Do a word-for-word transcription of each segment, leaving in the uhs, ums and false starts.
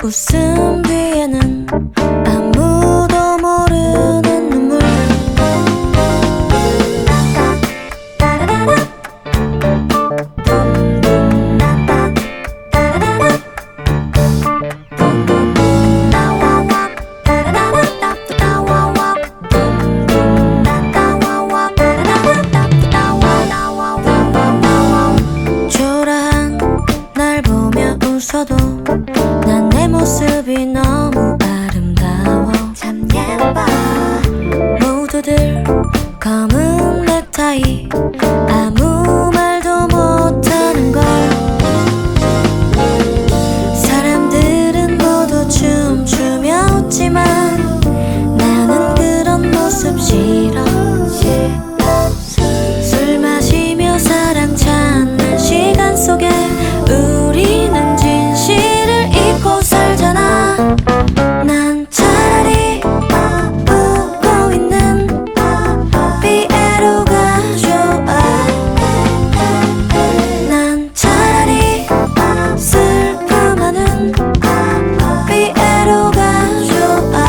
웃음 뒤에는 아무도 모르는 눈물. 초라한 날 보며 웃어도 난 내 모습이 너무 아름다워. 참 예뻐. 모두들 검은 넥타이 아무 말도 못하는 걸. 사람들은 모두 춤추며 웃지만 나는 그런 모습 싫어. 술 마시며 사랑 찾는 시간 속에 우리는 진실을 잊고 살잖아. 난 차라리 웃고 있는 피에로가 좋아. 난 차라리 슬픔하는 피에로가 좋아.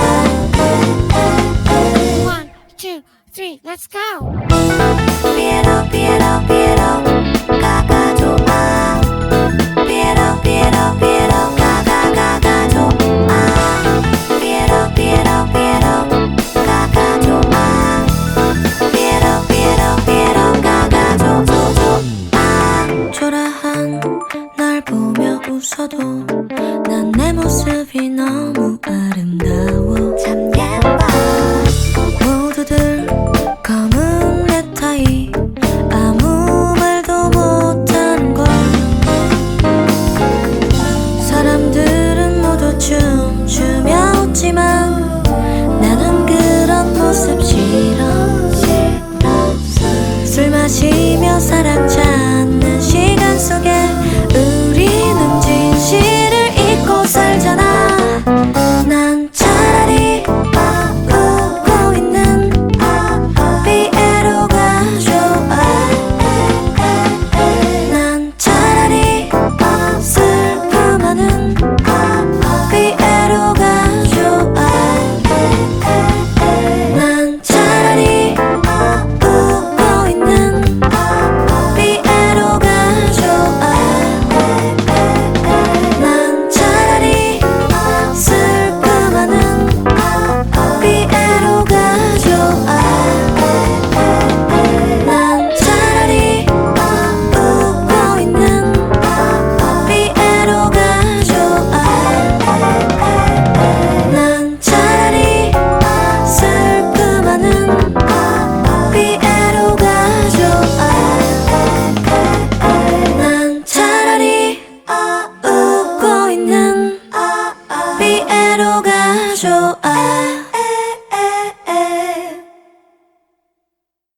One, two, three, let's go. 피에로 피에로 피에로 가가 좋아. 피에로 피에로 피에로 가가 가가 좋아. 피에로 피에로 피에로 가가 좋아. 피에로 피에로 피에로 가가 좋아. 초라한 날 보며 웃어도 난 내 모습이 너무 아름다워.